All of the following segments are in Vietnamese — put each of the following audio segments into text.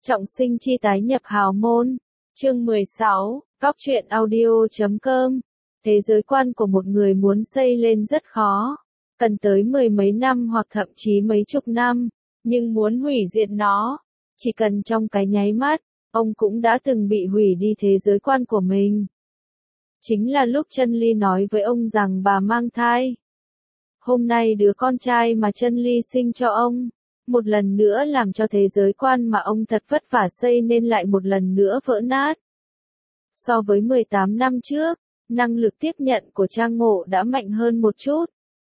Trọng sinh chi tái nhập hào môn. Chương 16, Góc truyện audio.com. Thế giới quan của một người muốn xây lên rất khó. Cần tới mười mấy năm hoặc thậm chí mấy chục năm. Nhưng muốn hủy diệt nó, chỉ cần trong cái nháy mắt, ông cũng đã từng bị hủy đi thế giới quan của mình. Chính là lúc Chân Ly nói với ông rằng bà mang thai. Hôm nay đứa con trai mà Chân Ly sinh cho ông, một lần nữa làm cho thế giới quan mà ông thật vất vả xây nên lại một lần nữa vỡ nát. So với 18 năm trước, năng lực tiếp nhận của Trang Ngộ đã mạnh hơn một chút.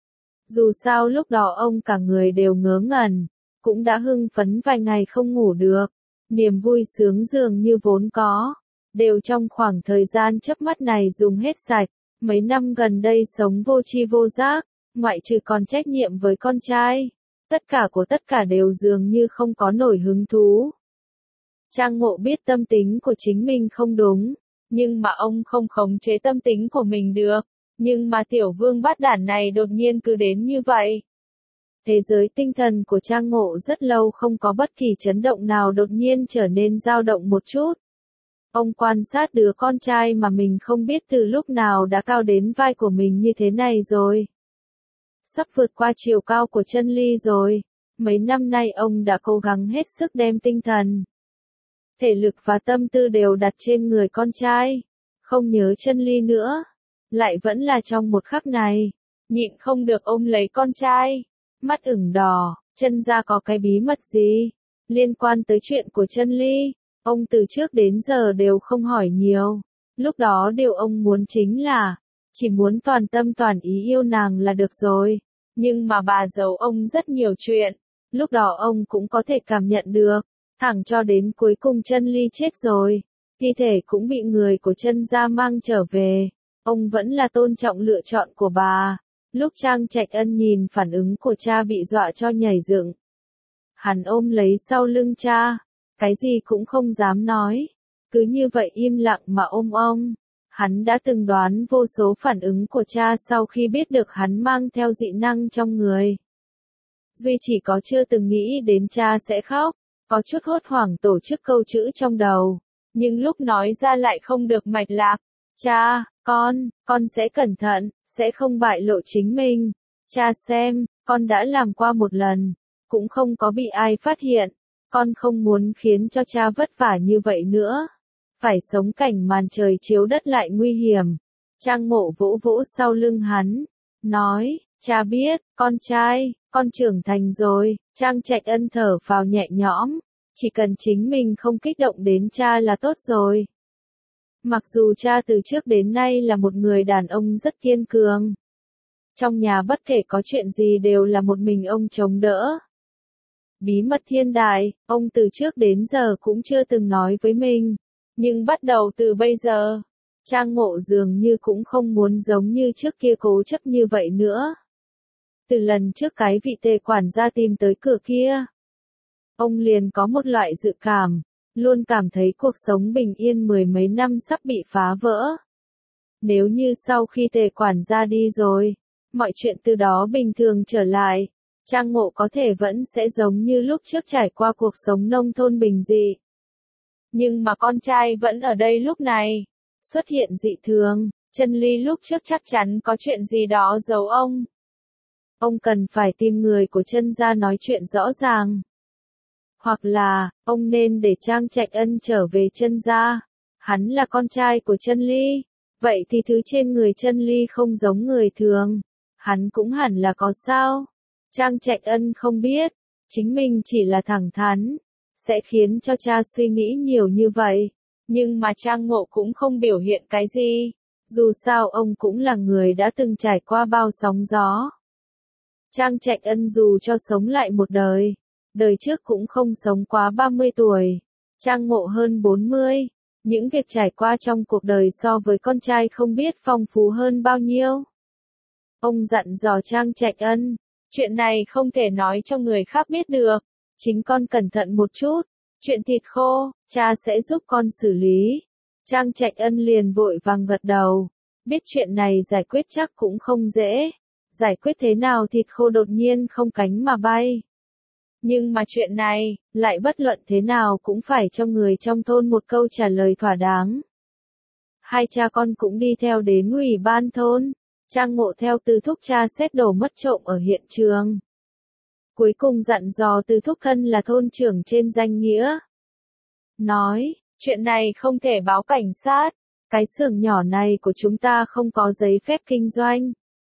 Dù sao lúc đó ông cả người đều ngớ ngẩn, cũng đã hưng phấn vài ngày không ngủ được. Niềm vui sướng dường như vốn có, đều trong khoảng thời gian chớp mắt này dùng hết sạch. Mấy năm gần đây sống vô tri vô giác, ngoại trừ còn trách nhiệm với con trai. Tất cả đều dường như không có nổi hứng thú. Trang Ngộ biết tâm tính của chính mình không đúng, nhưng mà ông không khống chế tâm tính của mình được. Nhưng mà tiểu vương bát đản này đột nhiên cứ đến như vậy. Thế giới tinh thần của Trang Ngộ rất lâu không có bất kỳ chấn động nào đột nhiên trở nên dao động một chút. Ông quan sát đứa con trai mà mình không biết từ lúc nào đã cao đến vai của mình như thế này rồi. Sắp vượt qua chiều cao của Chân Ly rồi. Mấy năm nay ông đã cố gắng hết sức đem tinh thần, thể lực và tâm tư đều đặt trên người con trai. Không nhớ Chân Ly nữa. Lại vẫn là trong một khắc này. Nhịn không được ôm lấy con trai. Mắt ửng đỏ. Chân gia có cái bí mật gì liên quan tới chuyện của Chân Ly? Ông từ trước đến giờ đều không hỏi nhiều. Lúc đó điều ông muốn chính là chỉ muốn toàn tâm toàn ý yêu nàng là được rồi. Nhưng mà bà giấu ông rất nhiều chuyện. Lúc đó ông cũng có thể cảm nhận được. Thẳng cho đến cuối cùng Chân Ly chết rồi. Thi thể cũng bị người của Chân gia mang trở về. Ông vẫn là tôn trọng lựa chọn của bà. Lúc Trang Trạch Ân nhìn phản ứng của cha bị dọa cho nhảy dựng. Hắn ôm lấy sau lưng cha. Cái gì cũng không dám nói. Cứ như vậy im lặng mà ôm ông. Hắn đã từng đoán vô số phản ứng của cha sau khi biết được hắn mang theo dị năng trong người. Duy chỉ có chưa từng nghĩ đến cha sẽ khóc. Có chút hốt hoảng tổ chức câu chữ trong đầu. Nhưng lúc nói ra lại không được mạch lạc. Cha, con sẽ cẩn thận, sẽ không bại lộ chính mình. Cha xem, con đã làm qua một lần, cũng không có bị ai phát hiện. Con không muốn khiến cho cha vất vả như vậy nữa. Phải sống cảnh màn trời chiếu đất lại nguy hiểm. Trang Ngộ vỗ vỗ sau lưng hắn, nói, cha biết, con trai, con trưởng thành rồi. Trang Trạch Ân thở phào nhẹ nhõm, chỉ cần chính mình không kích động đến cha là tốt rồi. Mặc dù cha từ trước đến nay là một người đàn ông rất kiên cường. Trong nhà bất kể có chuyện gì đều là một mình ông chống đỡ. Bí mật thiên đại, ông từ trước đến giờ cũng chưa từng nói với mình. Nhưng bắt đầu từ bây giờ, Trang Ngộ dường như cũng không muốn giống như trước kia cố chấp như vậy nữa. Từ lần trước cái vị tề quản gia tìm tới cửa kia, ông liền có một loại dự cảm, luôn cảm thấy cuộc sống bình yên mười mấy năm sắp bị phá vỡ. Nếu như sau khi tề quản gia đi rồi, mọi chuyện từ đó bình thường trở lại, Trang Ngộ có thể vẫn sẽ giống như lúc trước trải qua cuộc sống nông thôn bình dị. Nhưng mà con trai vẫn ở đây lúc này, xuất hiện dị thường. Chân Ly lúc trước chắc chắn có chuyện gì đó giấu ông. Ông cần phải tìm người của Chân gia nói chuyện rõ ràng. Hoặc là, ông nên để Trang Trạch Ân trở về Chân gia. Hắn là con trai của Chân Ly. Vậy thì thứ trên người Chân Ly không giống người thường. Hắn cũng hẳn là có sao. Trang Trạch Ân không biết. Chính mình chỉ là thẳng thắn. Sẽ khiến cho cha suy nghĩ nhiều như vậy. Nhưng mà Trang Ngộ cũng không biểu hiện cái gì. Dù sao ông cũng là người đã từng trải qua bao sóng gió. Trang Trạch Ân dù cho sống lại một đời. Đời trước cũng không sống quá 30 tuổi. Trang Ngộ hơn 40. Những việc trải qua trong cuộc đời so với con trai không biết phong phú hơn bao nhiêu. Ông dặn dò Trang Trạch Ân. Chuyện này không thể nói cho người khác biết được. Chính con cẩn thận một chút. Chuyện thịt khô, cha sẽ giúp con xử lý. Trang Trạch Ân liền vội vàng gật đầu. Biết chuyện này giải quyết chắc cũng không dễ. Giải quyết thế nào thịt khô đột nhiên không cánh mà bay. Nhưng mà chuyện này, lại bất luận thế nào cũng phải cho người trong thôn một câu trả lời thỏa đáng. Hai cha con cũng đi theo đến ủy ban thôn. Trang Ngộ theo Từ Thúc tra xét đồ mất trộm ở hiện trường. Cuối cùng dặn dò Từ Thúc thân là thôn trưởng trên danh nghĩa. Nói, chuyện này không thể báo cảnh sát. Cái xưởng nhỏ này của chúng ta không có giấy phép kinh doanh.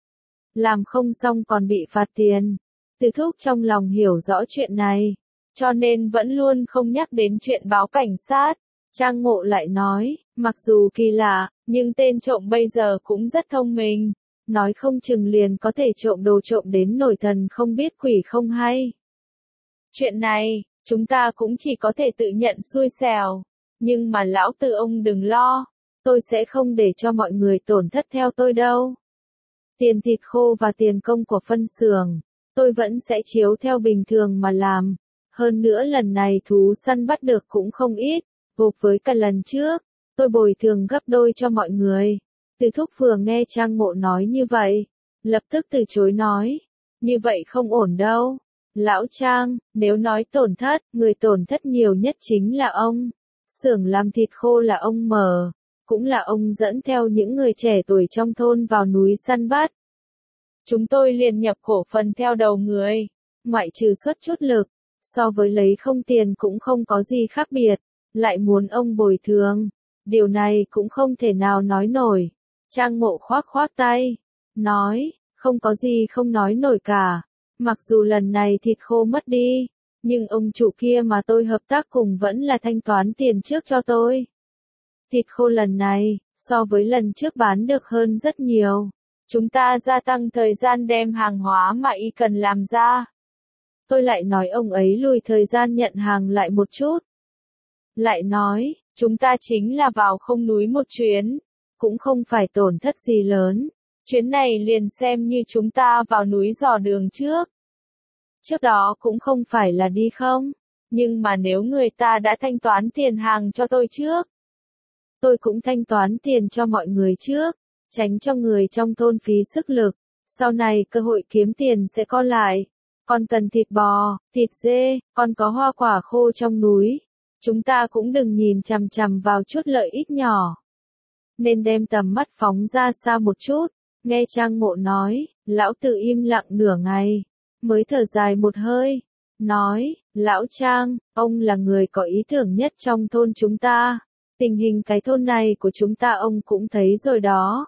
Làm không xong còn bị phạt tiền. Từ Thúc trong lòng hiểu rõ chuyện này, cho nên vẫn luôn không nhắc đến chuyện báo cảnh sát. Trang Ngộ lại nói, mặc dù kỳ lạ, nhưng tên trộm bây giờ cũng rất thông minh. Nói không chừng liền có thể trộm đồ trộm đến nổi thần không biết quỷ không hay. Chuyện này, chúng ta cũng chỉ có thể tự nhận xui xẻo. Nhưng mà lão Từ ông đừng lo, tôi sẽ không để cho mọi người tổn thất theo tôi đâu. Tiền thịt khô và tiền công của phân xưởng, tôi vẫn sẽ chiếu theo bình thường mà làm. Hơn nữa lần này thú săn bắt được cũng không ít, gộp với cả lần trước, tôi bồi thường gấp đôi cho mọi người. Từ Thúc vừa nghe Trang Ngộ nói như vậy, lập tức từ chối nói, như vậy không ổn đâu. Lão Trang, nếu nói tổn thất, người tổn thất nhiều nhất chính là ông. Xưởng làm thịt khô là ông mở, cũng là ông dẫn theo những người trẻ tuổi trong thôn vào núi săn bắt. Chúng tôi liền nhập cổ phần theo đầu người, ngoại trừ xuất chút lực, so với lấy không tiền cũng không có gì khác biệt, lại muốn ông bồi thường. Điều này cũng không thể nào nói nổi. Trang Ngộ khoác khoác tay, nói, không có gì không nói nổi cả. Mặc dù lần này thịt khô mất đi, nhưng ông chủ kia mà tôi hợp tác cùng vẫn là thanh toán tiền trước cho tôi. Thịt khô lần này, so với lần trước bán được hơn rất nhiều. Chúng ta gia tăng thời gian đem hàng hóa mà y cần làm ra. Tôi lại nói ông ấy lùi thời gian nhận hàng lại một chút. Lại nói, chúng ta chính là vào không núi một chuyến, cũng không phải tổn thất gì lớn. Chuyến này liền xem như chúng ta vào núi dò đường trước. Trước đó cũng không phải là đi không, nhưng mà nếu người ta đã thanh toán tiền hàng cho tôi trước, tôi cũng thanh toán tiền cho mọi người trước, tránh cho người trong thôn phí sức lực. Sau này cơ hội kiếm tiền sẽ có lại. Còn cần thịt bò, thịt dê, còn có hoa quả khô trong núi. Chúng ta cũng đừng nhìn chằm chằm vào chút lợi ích nhỏ. Nên đem tầm mắt phóng ra xa một chút. Nghe Trang Ngộ nói, lão Từ im lặng nửa ngày, mới thở dài một hơi. Nói, lão Trang, ông là người có ý tưởng nhất trong thôn chúng ta. Tình hình cái thôn này của chúng ta ông cũng thấy rồi đó.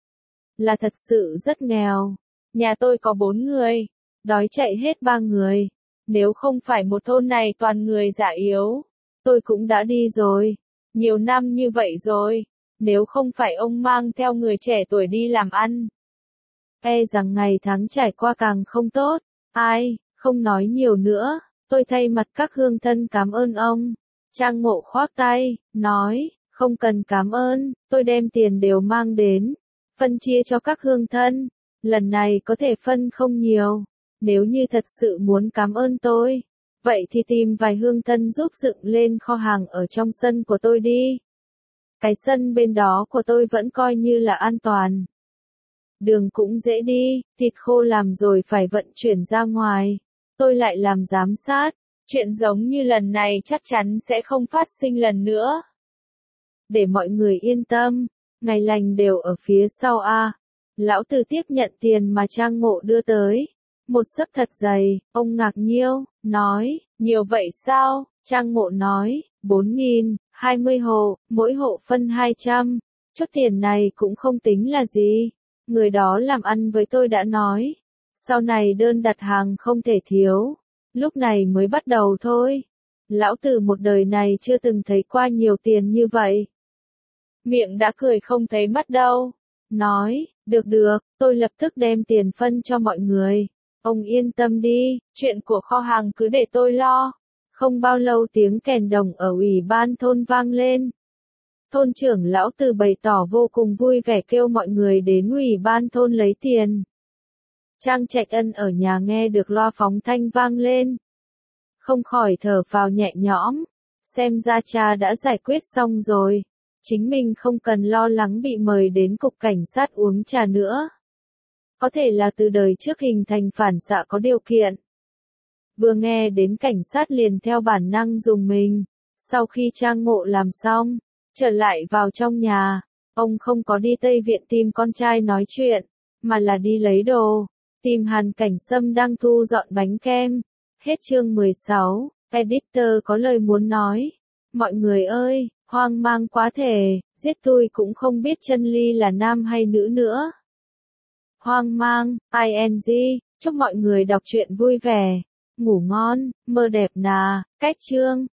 Là thật sự rất nghèo. Nhà tôi có 4 người, đói chạy hết 3 người. Nếu không phải một thôn này toàn người già yếu, tôi cũng đã đi rồi. Nhiều năm như vậy rồi, nếu không phải ông mang theo người trẻ tuổi đi làm ăn, e rằng ngày tháng trải qua càng không tốt. Ai, không nói nhiều nữa, tôi thay mặt các hương thân cảm ơn ông. Trang Ngộ khoác tay, nói, không cần cảm ơn, tôi đem tiền đều mang đến, phân chia cho các hương thân. Lần này có thể phân không nhiều, nếu như thật sự muốn cảm ơn tôi, vậy thì tìm vài hương thân giúp dựng lên kho hàng ở trong sân của tôi đi. Cái sân bên đó của tôi vẫn coi như là an toàn. Đường cũng dễ đi, thịt khô làm rồi phải vận chuyển ra ngoài. Tôi lại làm giám sát, chuyện giống như lần này chắc chắn sẽ không phát sinh lần nữa. Để mọi người yên tâm, ngày lành đều ở phía sau a. Lão Từ tiếp nhận tiền mà Trang Ngộ đưa tới. Một xấp thật dày, ông ngạc nhiêu, nói, nhiều vậy sao? Trang Ngộ nói, 4.000, 20 hộ, mỗi hộ phân 200. Chút tiền này cũng không tính là gì. Người đó làm ăn với tôi đã nói, sau này đơn đặt hàng không thể thiếu. Lúc này mới bắt đầu thôi. Lão Từ một đời này chưa từng thấy qua nhiều tiền như vậy. Miệng đã cười không thấy mắt đâu. Nói, được được, tôi lập tức đem tiền phân cho mọi người. Ông yên tâm đi, chuyện của kho hàng cứ để tôi lo. Không bao lâu tiếng kèn đồng ở ủy ban thôn vang lên. Thôn trưởng lão Từ bày tỏ vô cùng vui vẻ kêu mọi người đến ủy ban thôn lấy tiền. Trang Trạch Ân ở nhà nghe được loa phóng thanh vang lên, không khỏi thở phào nhẹ nhõm, xem ra cha đã giải quyết xong rồi, chính mình không cần lo lắng bị mời đến cục cảnh sát uống trà nữa. Có thể là từ đời trước hình thành phản xạ có điều kiện. Vừa nghe đến cảnh sát liền theo bản năng dùng mình. Sau khi Trang Ngộ làm xong, trở lại vào trong nhà, ông không có đi Tây Viện tìm con trai nói chuyện, mà là đi lấy đồ, tìm Hàn Cảnh Sâm đang thu dọn bánh kem. Hết chương 16, editor có lời muốn nói. Mọi người ơi, hoang mang quá thể, giết tôi cũng không biết Chân Ly là nam hay nữ nữa. Hoang mang, ing, chúc mọi người đọc truyện vui vẻ, ngủ ngon, mơ đẹp nà, cách chương.